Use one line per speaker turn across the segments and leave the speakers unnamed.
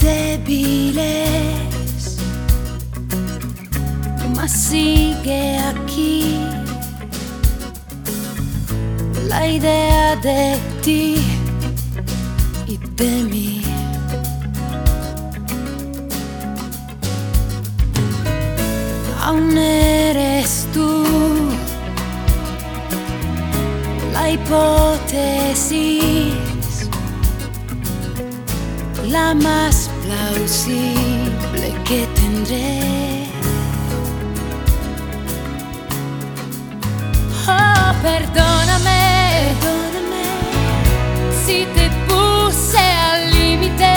débiles, mas sigue aquí la idea de ti y de mí. Aún eres tú la hipótesis, la más plausible que tendré. Oh, perdóname, perdóname si te puse al límite.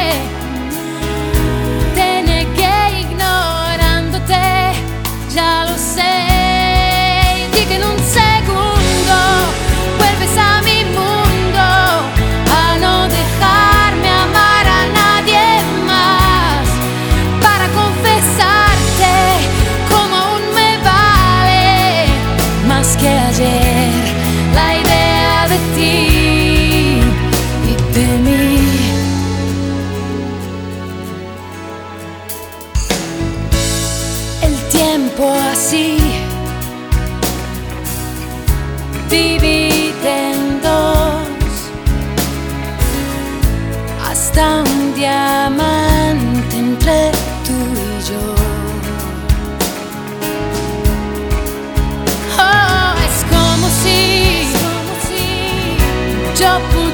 Te negué ignorándote, ya lo sé. Y que en un segundo vuelves a mi mundo, a no dejarme amar a nadie más, para confesarte como aún me vale más que ayer la idea de ti y de mí. El tiempo así divide en dos, hasta un diamante entre tú y yo. Oh, es como si yo pudiera